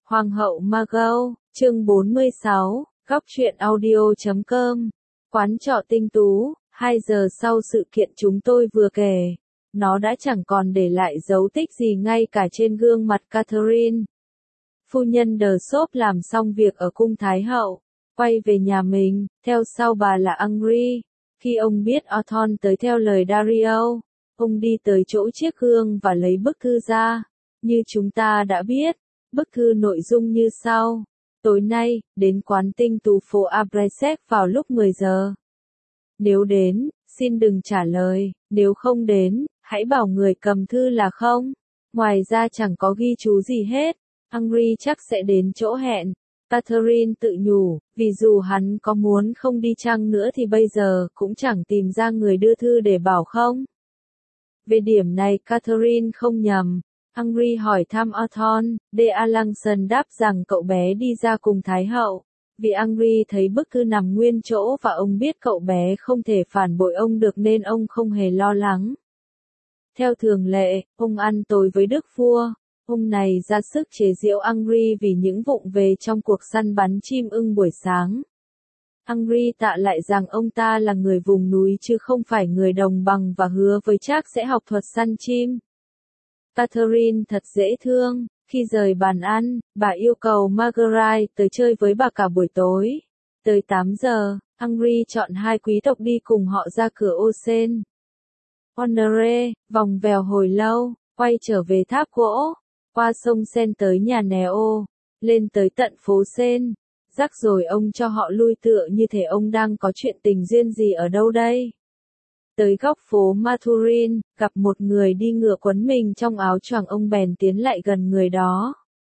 Hoàng hậu Margot, chương 46, góc truyện audio.com. Quán trọ tinh tú, 2 giờ sau sự kiện chúng tôi vừa kể, nó đã chẳng còn để lại dấu tích gì ngay cả trên gương mặt Catherine. Phu nhân De Sop làm xong việc ở cung Thái hậu, quay về nhà mình, theo sau bà là Henry. Khi ông biết Othon tới theo lời Dario, ông đi tới chỗ chiếc gương và lấy bức thư ra. Như chúng ta đã biết, bức thư nội dung như sau: tối nay, đến quán tinh tú phố Abreset vào lúc 10 giờ. Nếu đến, xin đừng trả lời, nếu không đến, hãy bảo người cầm thư là không. Ngoài ra chẳng có ghi chú gì hết. Henry chắc sẽ đến chỗ hẹn. Catherine tự nhủ, vì dù hắn có muốn không đi chăng nữa thì bây giờ cũng chẳng tìm ra người đưa thư để bảo không. Về điểm này Catherine không nhầm. Henry hỏi thăm Othon, de Alanson đáp rằng cậu bé đi ra cùng Thái hậu. Vì Henry thấy bức thư nằm nguyên chỗ và ông biết cậu bé không thể phản bội ông được nên ông không hề lo lắng. Theo thường lệ, ông ăn tối với đức vua. Ông này ra sức chế giễu Henry vì những vụng về trong cuộc săn bắn chim ưng buổi sáng. Henry tạ lại rằng ông ta là người vùng núi chứ không phải người đồng bằng và hứa với Jack sẽ học thuật săn chim. Catherine thật dễ thương. Khi rời bàn ăn, bà yêu cầu Marguerite tới chơi với bà cả buổi tối. Tới 8 giờ, Henry chọn 2 quý tộc đi cùng họ ra cửa ô sen. Honoré, vòng vèo hồi lâu, quay trở về tháp gỗ, qua sông Sen tới nhà Neo, lên tới tận phố Sen. Rắc rồi ông cho họ lui tựa như thể ông đang có chuyện tình duyên gì ở đâu đây. Tới góc phố Maturin, gặp một người đi ngựa quấn mình trong áo choàng, ông bèn tiến lại gần người đó.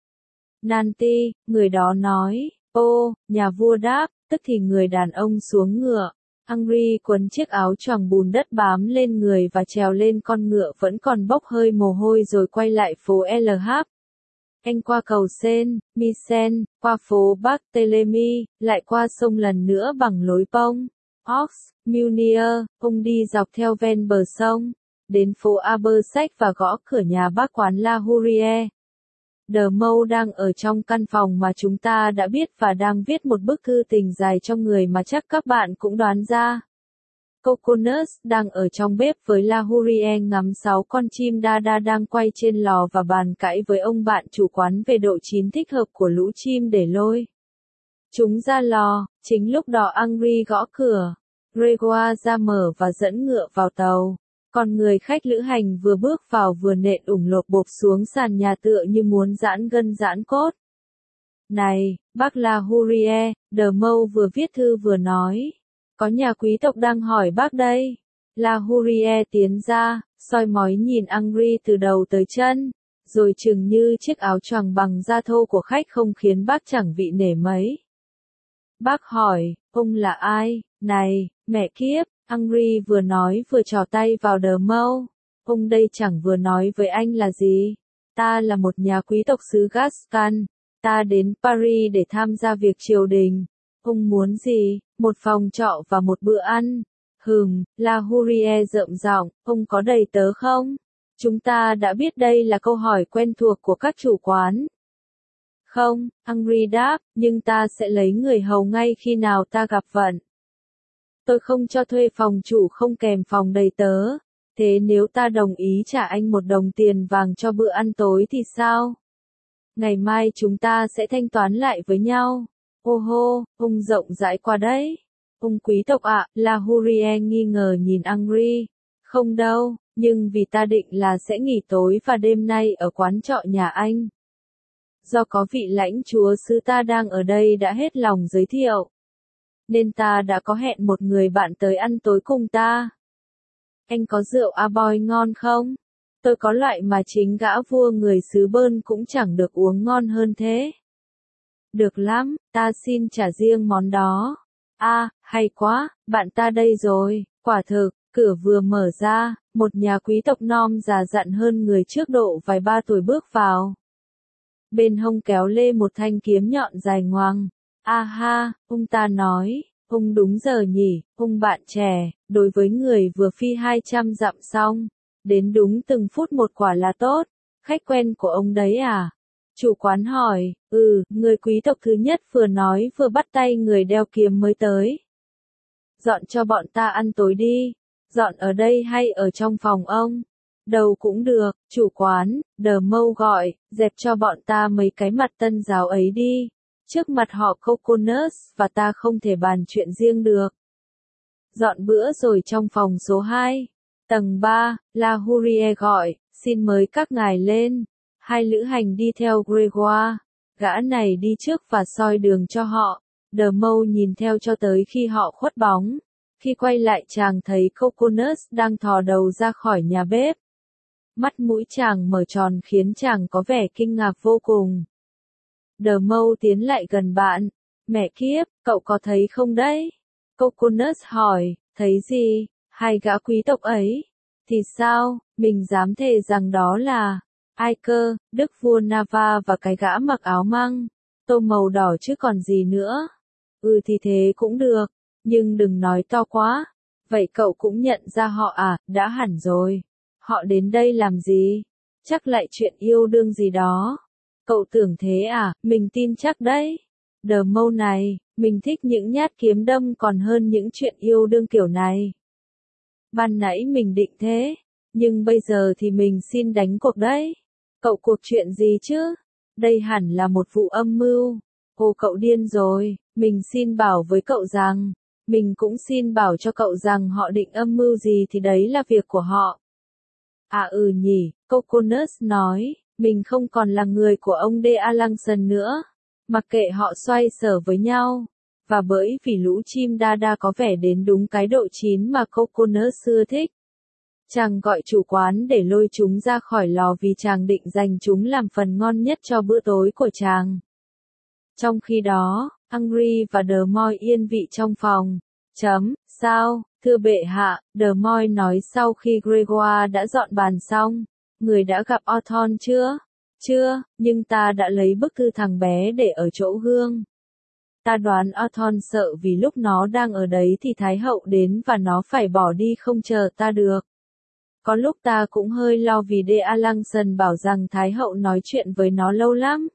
Nanti, người đó nói, ô, nhà vua đáp, tức thì người đàn ông xuống ngựa. Henry quấn chiếc áo choàng bùn đất bám lên người và trèo lên con ngựa vẫn còn bốc hơi mồ hôi rồi quay lại phố LH. Anh qua cầu Sen, Misen, qua phố Barthélemy, lại qua sông lần nữa bằng lối Pont Aux, Munier, ông đi dọc theo ven bờ sông, đến phố Abersac và gõ cửa nhà bác quán La Hourie. De Mou đang ở trong căn phòng mà chúng ta đã biết và đang viết một bức thư tình dài cho người mà chắc các bạn cũng đoán ra. Coconut đang ở trong bếp với La Hourie ngắm 6 con chim đa đang quay trên lò và bàn cãi với ông bạn chủ quán về độ chín thích hợp của lũ chim để lôi chúng ra lò. Chính lúc đó Henry gõ cửa. Grégoire ra mở và dẫn ngựa vào tàu. Còn người khách lữ hành vừa bước vào vừa nện lộp bộp xuống sàn nhà tựa như muốn giãn gân giãn cốt. Này, bác La Hourie, De Mou vừa viết thư vừa nói. Có nhà quý tộc đang hỏi bác đây. La Hourie tiến ra, soi mói nhìn Henry từ đầu tới chân, rồi chừng như chiếc áo choàng bằng da thô của khách không khiến bác chẳng vị nể mấy. Bác hỏi, ông là ai? Này, mẹ kiếp, Henry vừa nói vừa trò tay vào De Mou. Ông đây chẳng vừa nói với anh là gì? Ta là một nhà quý tộc xứ Gascon. Ta đến Paris để tham gia việc triều đình. Ông muốn gì? Một phòng trọ và một bữa ăn. La Hourie rợm giọng, ông có đầy tớ không? Chúng ta đã biết đây là câu hỏi quen thuộc của các chủ quán. Không, Henry đáp, nhưng ta sẽ lấy người hầu ngay khi nào ta gặp vận. Tôi không cho thuê phòng chủ không kèm phòng đầy tớ. Thế nếu ta đồng ý trả anh 1 đồng tiền vàng cho bữa ăn tối thì sao? Ngày mai chúng ta sẽ thanh toán lại với nhau. Ô hô, ông rộng rãi quá đấy. Ông quý tộc ạ, La Hourie nghi ngờ nhìn Henry. Không đâu, nhưng vì ta định là sẽ nghỉ tối và đêm nay ở quán trọ nhà anh. Do có vị lãnh chúa xứ ta đang ở đây đã hết lòng giới thiệu, nên ta đã có hẹn một người bạn tới ăn tối cùng ta. Anh có rượu Aboy ngon không? Tôi có loại mà chính gã vua người xứ Bơn cũng chẳng được uống ngon hơn thế. Được lắm, ta xin trả riêng món đó. Hay quá, bạn ta đây rồi. Quả thực, cửa vừa mở ra, một nhà quý tộc non già dặn hơn người trước độ vài ba tuổi bước vào. Bên hông kéo lê một thanh kiếm nhọn dài ngoằng. Ông ta nói, ông đúng giờ nhỉ, ông bạn trẻ, đối với người vừa phi 200 dặm xong, đến đúng từng phút một quả là tốt. Khách quen của ông đấy à? Chủ quán hỏi, người quý tộc thứ nhất vừa nói vừa bắt tay người đeo kiếm mới tới. Dọn cho bọn ta ăn tối đi. Dọn ở đây hay ở trong phòng ông? Đâu cũng được, chủ quán, Đờ Mâu gọi, dẹp cho bọn ta mấy cái mặt tân giáo ấy đi. Trước mặt họ Coconuts và ta không thể bàn chuyện riêng được. Dọn bữa rồi trong phòng số 2. Tầng 3, La Hurie gọi, xin mời các ngài lên. Hai lữ hành đi theo Gregoire. Gã này đi trước và soi đường cho họ. Đờ Mâu nhìn theo cho tới khi họ khuất bóng. Khi quay lại chàng thấy Coconuts đang thò đầu ra khỏi nhà bếp. Mắt mũi chàng mở tròn khiến chàng có vẻ kinh ngạc vô cùng. Đờ Mâu tiến lại gần bạn. Mẹ kiếp, cậu có thấy không đấy? Coconuts hỏi, thấy gì? Hai gã quý tộc ấy. Thì sao, mình dám thề rằng đó là ai cơ, đức vua Nava và cái gã mặc áo măng, tô màu đỏ chứ còn gì nữa. Thì thế cũng được, nhưng đừng nói to quá. Vậy cậu cũng nhận ra họ à, đã hẳn rồi. Họ đến đây làm gì? Chắc lại chuyện yêu đương gì đó. Cậu tưởng thế à, mình tin chắc đấy. Đờ Mâu này, mình thích những nhát kiếm đâm còn hơn những chuyện yêu đương kiểu này. Ban nãy mình định thế, nhưng bây giờ thì mình xin đánh cuộc đấy. Cậu cuộc chuyện gì chứ? Đây hẳn là một vụ âm mưu. Cậu điên rồi, mình xin bảo với cậu rằng, mình cũng xin bảo cho cậu rằng họ định âm mưu gì thì đấy là việc của họ. Nhỉ, Coconuts nói, mình không còn là người của ông De Alanson nữa. Mặc kệ họ xoay sở với nhau. Và bởi vì lũ chim đa đa có vẻ đến đúng cái độ chín mà Coconuts xưa thích. Chàng gọi chủ quán để lôi chúng ra khỏi lò vì chàng định dành chúng làm phần ngon nhất cho bữa tối của chàng. Trong khi đó, Henry và Đờ Moi yên vị trong phòng. Sao, thưa bệ hạ, Đờ Moi nói sau khi Gregoire đã dọn bàn xong. Người đã gặp Othon chưa? Chưa, nhưng ta đã lấy bức thư thằng bé để ở chỗ gương. Ta đoán Othon sợ vì lúc nó đang ở đấy thì Thái hậu đến và nó phải bỏ đi không chờ ta được. Có lúc ta cũng hơi lo vì De Alanson bảo rằng Thái hậu nói chuyện với nó lâu lắm.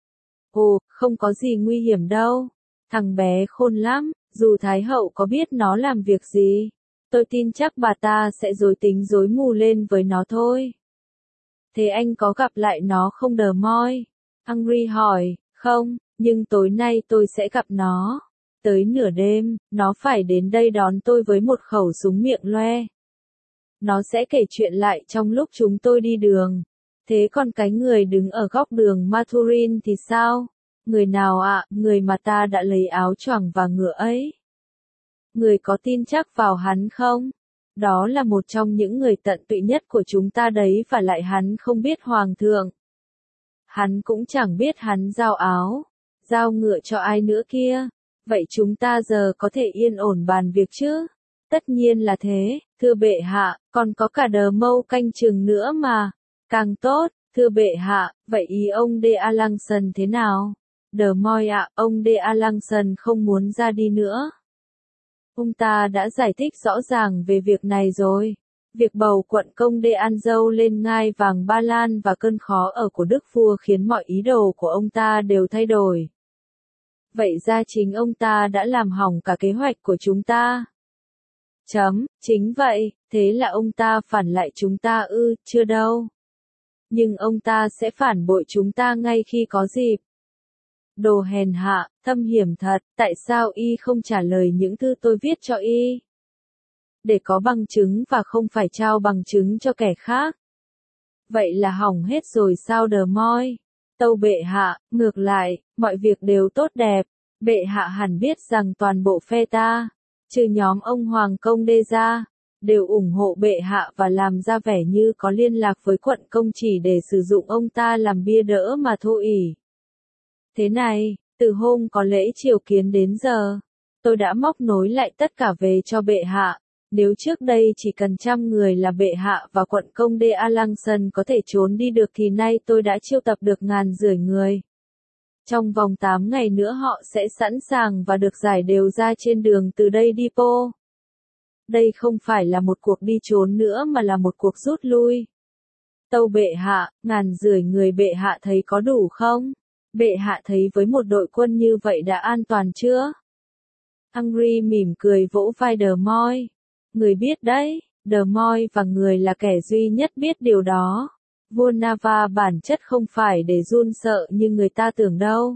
Không có gì nguy hiểm đâu. Thằng bé khôn lắm, dù Thái hậu có biết nó làm việc gì. Tôi tin chắc bà ta sẽ rối tính rối mù lên với nó thôi. Thế anh có gặp lại nó không Đờ Moi? Henry hỏi, không, nhưng tối nay tôi sẽ gặp nó. Tới nửa đêm, nó phải đến đây đón tôi với một khẩu súng miệng loe. Nó sẽ kể chuyện lại trong lúc chúng tôi đi đường. Thế còn cái người đứng ở góc đường Maturin thì sao? Người nào ạ? Người mà ta đã lấy áo choàng và ngựa ấy. Người có tin chắc vào hắn không? Đó là một trong những người tận tụy nhất của chúng ta đấy và lại hắn không biết hoàng thượng. Hắn cũng chẳng biết hắn giao áo, giao ngựa cho ai nữa kia. Vậy chúng ta giờ có thể yên ổn bàn việc chứ? Tất nhiên là thế, thưa bệ hạ, còn có cả Đờ Mâu canh chừng nữa mà. Càng tốt, thưa bệ hạ, vậy ý ông De Alanson thế nào? Đờ Moi ạ, ông De Alanson không muốn ra đi nữa. Ông ta đã giải thích rõ ràng về việc này rồi. Việc bầu quận công De Anjou lên ngai vàng Ba Lan và cơn khó ở của đức vua khiến mọi ý đồ của ông ta đều thay đổi. Vậy ra chính ông ta đã làm hỏng cả kế hoạch của chúng ta. Chính vậy, thế là ông ta phản lại chúng ta chưa đâu. Nhưng ông ta sẽ phản bội chúng ta ngay khi có dịp. Đồ hèn hạ, thâm hiểm thật, tại sao y không trả lời những thư tôi viết cho y? Để có bằng chứng và không phải trao bằng chứng cho kẻ khác. Vậy là hỏng hết rồi sao Đờ Moi? Tâu bệ hạ, ngược lại, mọi việc đều tốt đẹp. Bệ hạ hẳn biết rằng toàn bộ phe ta, trừ nhóm ông Hoàng Công Đê ra, đều ủng hộ bệ hạ và làm ra vẻ như có liên lạc với quận công chỉ để sử dụng ông ta làm bia đỡ mà thôi ỷ. Thế này, từ hôm có lễ triều kiến đến giờ, tôi đã móc nối lại tất cả về cho bệ hạ. Nếu trước đây chỉ cần 100 người là bệ hạ và quận công De Alanson có thể trốn đi được thì nay tôi đã chiêu tập được 1.500 người. Trong vòng 8 ngày nữa họ sẽ sẵn sàng và được giải đều ra trên đường từ đây đi Po. Đây không phải là một cuộc đi trốn nữa mà là một cuộc rút lui. Tâu bệ hạ, 1.500 người bệ hạ thấy có đủ không? Bệ hạ thấy với một đội quân như vậy đã an toàn chưa? Angry mỉm cười vỗ vai Đờ Moi. Người biết đấy, Đờ Moi và người là kẻ duy nhất biết điều đó. Vua Nava bản chất không phải để run sợ như người ta tưởng đâu.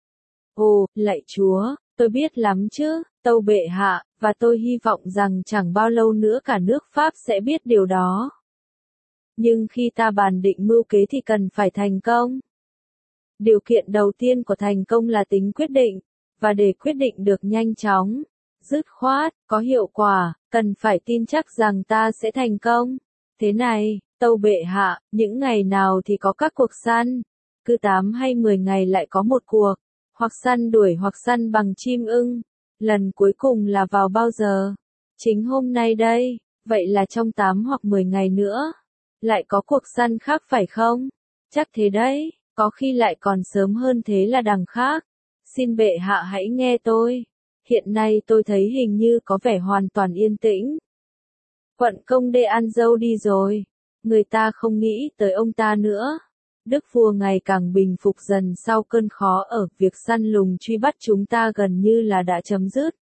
Ồ, lạy chúa, tôi biết lắm chứ, tâu bệ hạ, và tôi hy vọng rằng chẳng bao lâu nữa cả nước Pháp sẽ biết điều đó. Nhưng khi ta bàn định mưu kế thì cần phải thành công. Điều kiện đầu tiên của thành công là tính quyết định, và để quyết định được nhanh chóng, dứt khoát, có hiệu quả, cần phải tin chắc rằng ta sẽ thành công. Thế này, tâu bệ hạ, những ngày nào thì có các cuộc săn, cứ 8 hay 10 ngày lại có một cuộc, hoặc săn đuổi hoặc săn bằng chim ưng. Lần cuối cùng là vào bao giờ? Chính hôm nay đây, vậy là trong 8 hoặc 10 ngày nữa. Lại có cuộc săn khác phải không? Chắc thế đấy, có khi lại còn sớm hơn thế là đằng khác. Xin bệ hạ hãy nghe tôi. Hiện nay tôi thấy hình như có vẻ hoàn toàn yên tĩnh. Quận công De Anjou đi rồi. Người ta không nghĩ tới ông ta nữa. Đức vua ngày càng bình phục dần sau cơn khó ở việc săn lùng truy bắt chúng ta gần như là đã chấm dứt.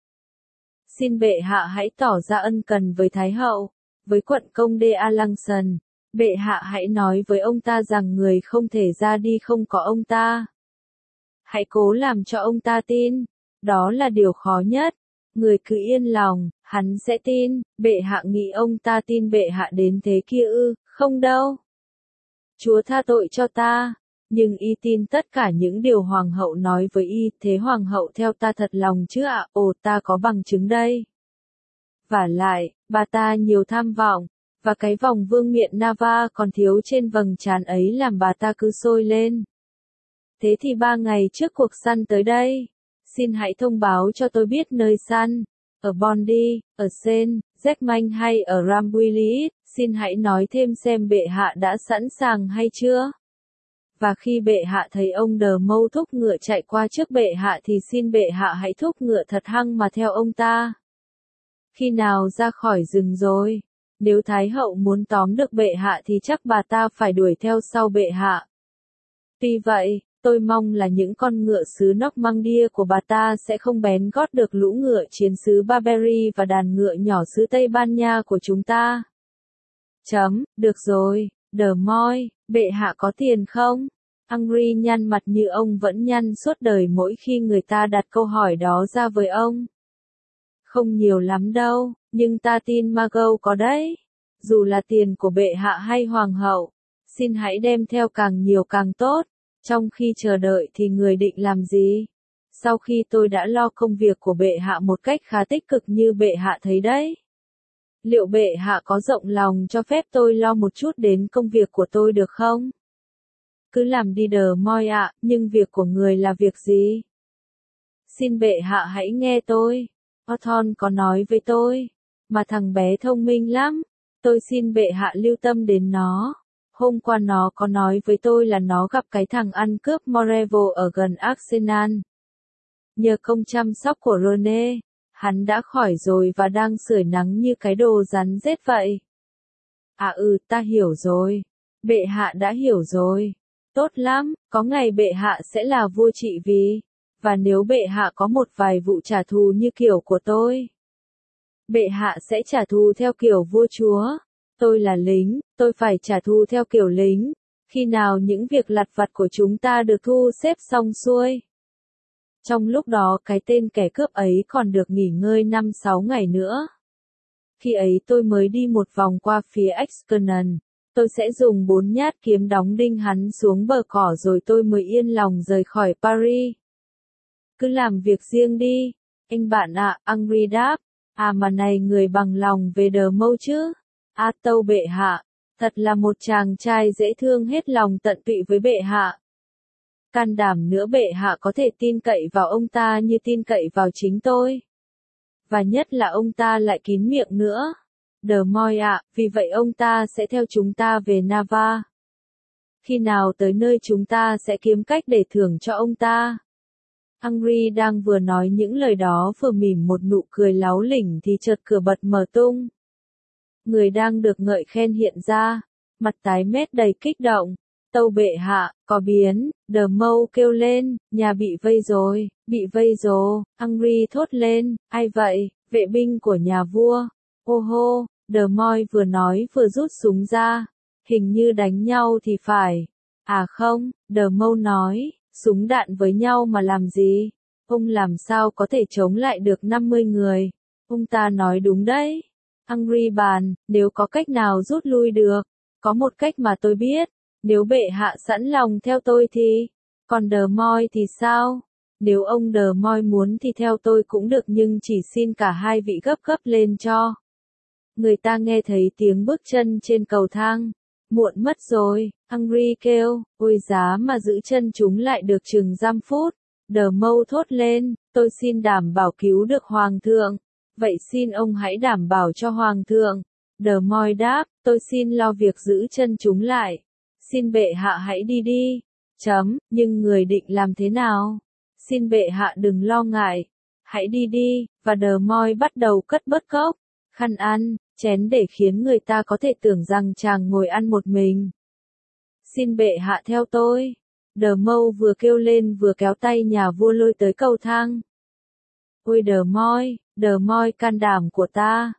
Xin bệ hạ hãy tỏ ra ân cần với Thái hậu, với quận công De Alençon. Bệ hạ hãy nói với ông ta rằng người không thể ra đi không có ông ta. Hãy cố làm cho ông ta tin. Đó là điều khó nhất. Người cứ yên lòng, hắn sẽ tin. Bệ hạ nghĩ ông ta tin bệ hạ đến thế kia ư? Không đâu. Chúa tha tội cho ta. Nhưng y tin tất cả những điều hoàng hậu nói với y. Thế hoàng hậu theo ta thật lòng chứ ạ? Ồ, ta có bằng chứng đây. Vả lại, bà ta nhiều tham vọng. Và cái vòng vương miện Nava còn thiếu trên vầng trán ấy làm bà ta cứ sôi lên. Thế thì 3 ngày trước cuộc săn tới đây. Xin hãy thông báo cho tôi biết nơi săn. Ở Bondy, ở Sen, Jackman hay ở Rambouillet. Xin hãy nói thêm xem bệ hạ đã sẵn sàng hay chưa. Và khi bệ hạ thấy ông Đờ Mâu thúc ngựa chạy qua trước bệ hạ thì xin bệ hạ hãy thúc ngựa thật hăng mà theo ông ta. Khi nào ra khỏi rừng rồi? Nếu Thái hậu muốn tóm được bệ hạ thì chắc bà ta phải đuổi theo sau bệ hạ. Tuy vậy, tôi mong là những con ngựa xứ Normandia của bà ta sẽ không bén gót được lũ ngựa chiến xứ Barbary và đàn ngựa nhỏ xứ Tây Ban Nha của chúng ta. Được rồi, Đờ Moi, bệ hạ có tiền không? Angry nhăn mặt như ông vẫn nhăn suốt đời mỗi khi người ta đặt câu hỏi đó ra với ông. Không nhiều lắm đâu, nhưng ta tin Margot có đấy. Dù là tiền của bệ hạ hay hoàng hậu, xin hãy đem theo càng nhiều càng tốt. Trong khi chờ đợi thì người định làm gì? Sau khi tôi đã lo công việc của bệ hạ một cách khá tích cực như bệ hạ thấy đấy. Liệu bệ hạ có rộng lòng cho phép tôi lo một chút đến công việc của tôi được không? Cứ làm đi Đờ Moi ạ, nhưng việc của người là việc gì? Xin bệ hạ hãy nghe tôi. Othon có nói với tôi, mà thằng bé thông minh lắm. Tôi xin bệ hạ lưu tâm đến nó. Hôm qua nó có nói với tôi là nó gặp cái thằng ăn cướp Morevo ở gần Arsenal. Nhờ công chăm sóc của Rene, hắn đã khỏi rồi và đang sưởi nắng như cái đồ rắn rết vậy. À ta hiểu rồi. Bệ hạ đã hiểu rồi. Tốt lắm, có ngày bệ hạ sẽ là vua trị vì. Và nếu bệ hạ có một vài vụ trả thù như kiểu của tôi, bệ hạ sẽ trả thù theo kiểu vua chúa. Tôi là lính, tôi phải trả thù theo kiểu lính. Khi nào những việc lặt vặt của chúng ta được thu xếp xong xuôi. Trong lúc đó cái tên kẻ cướp ấy còn được nghỉ ngơi 5-6 ngày nữa. Khi ấy tôi mới đi một vòng qua phía Exkernon. Tôi sẽ dùng 4 nhát kiếm đóng đinh hắn xuống bờ cỏ rồi tôi mới yên lòng rời khỏi Paris. Cứ làm việc riêng đi, anh bạn ạ, Angry đáp. À mà này người bằng lòng về Đờ Mâu chứ? À tâu bệ hạ, thật là một chàng trai dễ thương hết lòng tận tụy với bệ hạ. Can đảm nữa bệ hạ có thể tin cậy vào ông ta như tin cậy vào chính tôi. Và nhất là ông ta lại kín miệng nữa. Đờ Moi ạ, vì vậy ông ta sẽ theo chúng ta về Nava. Khi nào tới nơi chúng ta sẽ kiếm cách để thưởng cho ông ta. Angry đang vừa nói những lời đó vừa mỉm một nụ cười láu lỉnh thì chợt cửa bật mở tung. Người đang được ngợi khen hiện ra. mặt tái mét đầy kích động. Tâu bệ hạ, có biến, Đờ Mâu kêu lên, nhà bị vây rồi, bị vây rồi, Angry thốt lên, ai vậy, vệ binh của nhà vua. Ô hô, Đờ Moi vừa nói vừa rút súng ra, hình như đánh nhau thì phải. À không, Đờ Mâu nói, súng đạn với nhau mà làm gì, ông làm sao có thể chống lại được 50 người, ông ta nói đúng đấy. Angry bàn, nếu có cách nào rút lui được, có một cách mà tôi biết. Nếu bệ hạ sẵn lòng theo tôi thì, còn Đờ Moi thì sao? Nếu ông Đờ Moi muốn thì theo tôi cũng được nhưng chỉ xin cả hai vị gấp gấp lên cho. Người ta nghe thấy tiếng bước chân trên cầu thang. Muộn mất rồi, Angry kêu, ôi giá mà giữ chân chúng lại được chừng 5 phút. Đờ Mâu thốt lên, tôi xin đảm bảo cứu được Hoàng thượng. Vậy xin ông hãy đảm bảo cho Hoàng thượng. Đờ Moi đáp, tôi xin lo việc giữ chân chúng lại. Xin bệ hạ hãy đi đi. Nhưng người định làm thế nào? Xin bệ hạ đừng lo ngại. Hãy đi đi, và Đờ Moi bắt đầu cất bớt cốc, khăn ăn, chén để khiến người ta có thể tưởng rằng chàng ngồi ăn một mình. Xin bệ hạ theo tôi. Đờ Mâu vừa kêu lên vừa kéo tay nhà vua lôi tới cầu thang. Ôi Đờ Moi can đảm của ta.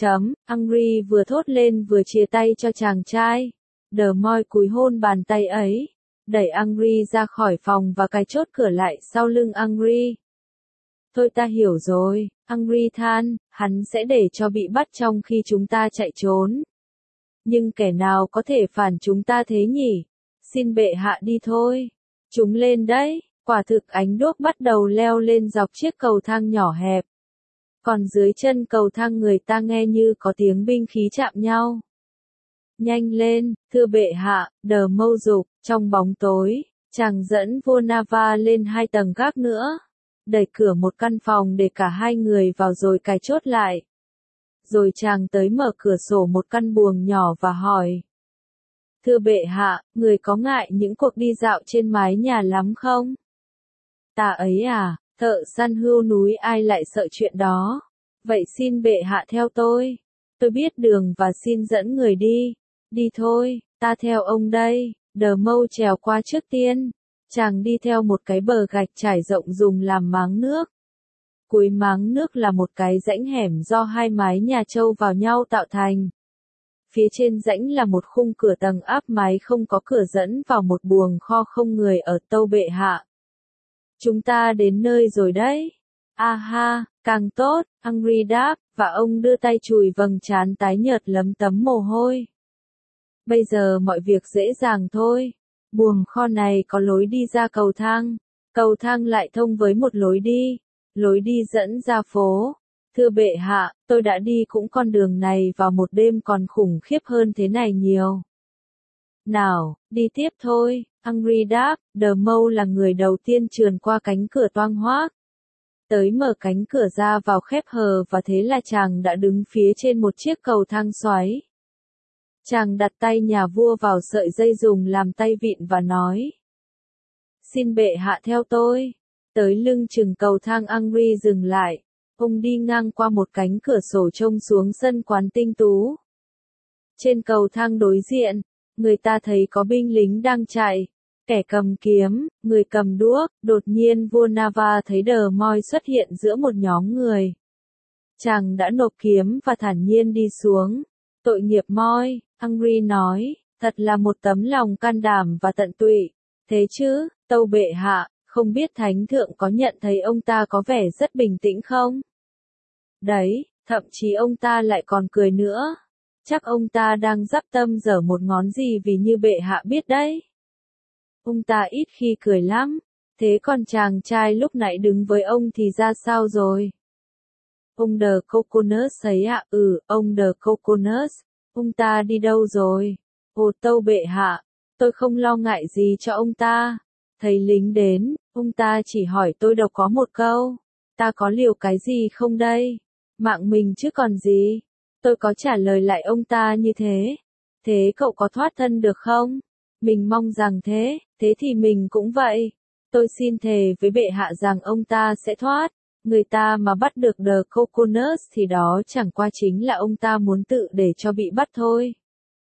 Angry vừa thốt lên vừa chia tay cho chàng trai. Đờ Moi cúi hôn bàn tay ấy, đẩy Angry ra khỏi phòng và cài chốt cửa lại sau lưng Angry. Thôi ta hiểu rồi, Angry than, hắn sẽ để cho bị bắt trong khi chúng ta chạy trốn. Nhưng kẻ nào có thể phản chúng ta thế nhỉ? Xin bệ hạ đi thôi. Chúng lên đấy, quả thực ánh đuốc bắt đầu leo lên dọc chiếc cầu thang nhỏ hẹp. Còn dưới chân cầu thang người ta nghe như có tiếng binh khí chạm nhau. Nhanh lên, thưa bệ hạ, Đờ Mâu dục, trong bóng tối, chàng dẫn vua Nava lên 2 tầng gác nữa. Đẩy cửa một căn phòng để cả hai người vào rồi cài chốt lại. Rồi chàng tới mở cửa sổ một căn buồng nhỏ và hỏi. Thưa bệ hạ, người có ngại những cuộc đi dạo trên mái nhà lắm không? Ta ấy à, thợ săn hươu núi ai lại sợ chuyện đó. Vậy xin bệ hạ theo tôi. Tôi biết đường và xin dẫn người đi. Đi thôi, ta theo ông đây. Đờ Mâu trèo qua trước tiên. Chàng đi theo một cái bờ gạch trải rộng dùng làm máng nước. Cuối máng nước là một cái rãnh hẻm do 2 mái nhà trâu vào nhau tạo thành. Phía trên rãnh là một khung cửa tầng áp mái không có cửa dẫn vào một buồng kho không người ở tâu bệ hạ. Chúng ta đến nơi rồi đấy. Ha, càng tốt, Angry đáp, và ông đưa tay chùi vầng trán tái nhợt lấm tấm mồ hôi. Bây giờ mọi việc dễ dàng thôi. Buồng kho này có lối đi ra cầu thang lại thông với một lối đi dẫn ra phố. Thưa bệ hạ, tôi đã đi cũng con đường này vào một đêm còn khủng khiếp hơn thế này nhiều. Nào, đi tiếp thôi, Angry đáp, Đờ Mâu là người đầu tiên trườn qua cánh cửa toang hoác. Tới mở cánh cửa ra vào khép hờ và thế là chàng đã đứng phía trên một chiếc cầu thang xoáy. Chàng đặt tay nhà vua vào sợi dây dùng làm tay vịn và nói. Xin bệ hạ theo tôi. Tới lưng chừng cầu thang Angry dừng lại. Ông đi ngang qua một cánh cửa sổ trông xuống sân quán tinh tú. Trên cầu thang đối diện, người ta thấy có binh lính đang chạy. Kẻ cầm kiếm, người cầm đuốc, đột nhiên vua Nava thấy Đờ Moi xuất hiện giữa một nhóm người. Chàng đã nộp kiếm và thản nhiên đi xuống. Tội nghiệp Moi, Angry nói, thật là một tấm lòng can đảm và tận tụy. Thế chứ, tâu bệ hạ, không biết thánh thượng có nhận thấy ông ta có vẻ rất bình tĩnh không? Đấy, thậm chí ông ta lại còn cười nữa. Chắc ông ta đang dắp tâm giở một ngón gì vì như bệ hạ biết đấy. Ông ta ít khi cười lắm. Thế còn chàng trai lúc nãy đứng với ông thì ra sao rồi? Ông The Coconut ấy ạ, ông The Coconut. Ông ta đi đâu rồi? Ồ tâu bệ hạ, tôi không lo ngại gì cho ông ta. Thấy lính đến, ông ta chỉ hỏi tôi độc có một câu. Ta có liều cái gì không đây? Mạng mình chứ còn gì? Tôi có trả lời lại ông ta như thế. Thế cậu có thoát thân được không? Mình mong rằng thế thì mình cũng vậy. Tôi xin thề với bệ hạ rằng ông ta sẽ thoát. Người ta mà bắt được The Coconuts thì đó chẳng qua chính là ông ta muốn tự để cho bị bắt thôi.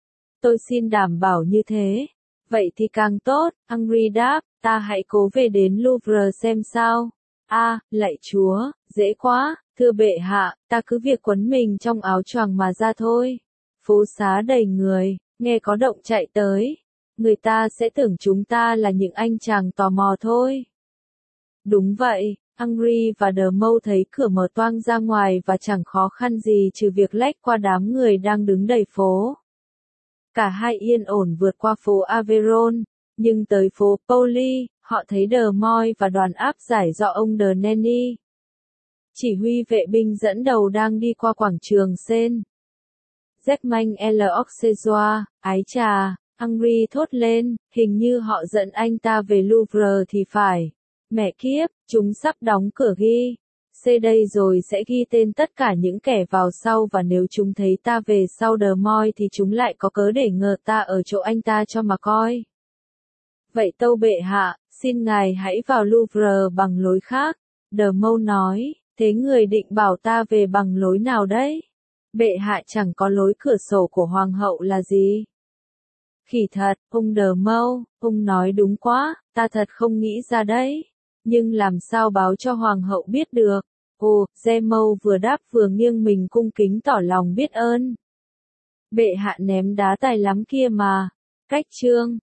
Tôi xin đảm bảo như thế. Vậy thì càng tốt, Henry đáp, ta hãy cố về đến Louvre xem sao. Lạy Chúa, dễ quá, thưa bệ hạ, ta cứ việc quấn mình trong áo choàng mà ra thôi. Phố xá đầy người, nghe có động chạy tới. Người ta sẽ tưởng chúng ta là những anh chàng tò mò thôi. Đúng vậy, Henry và The Mole thấy cửa mở toang ra ngoài và chẳng khó khăn gì trừ việc lách qua đám người đang đứng đầy phố. Cả hai yên ổn vượt qua phố Aveyron, nhưng tới phố Pauli, họ thấy The Mole và đoàn áp giải do ông De Nenny, chỉ huy vệ binh dẫn đầu đang đi qua quảng trường Seine. Germain l'Auxerrois, ái chà, Henry thốt lên, hình như họ dẫn anh ta về Louvre thì phải. Mẹ kiếp, chúng sắp đóng cửa ghi. Đây rồi sẽ ghi tên tất cả những kẻ vào sau và nếu chúng thấy ta về sau The Mole thì chúng lại có cớ để ngờ ta ở chỗ anh ta cho mà coi. Vậy tâu bệ hạ, xin ngài hãy vào Louvre bằng lối khác. The Mole nói, thế người định bảo ta về bằng lối nào đấy? Bệ hạ chẳng có lối cửa sổ của hoàng hậu là gì? Khỉ thật, ông The Mole, ông nói đúng quá, ta thật không nghĩ ra đấy. Nhưng làm sao báo cho hoàng hậu biết được? The Mole vừa đáp vừa nghiêng mình cung kính tỏ lòng biết ơn. Bệ hạ ném đá tài lắm kia mà. Cách chương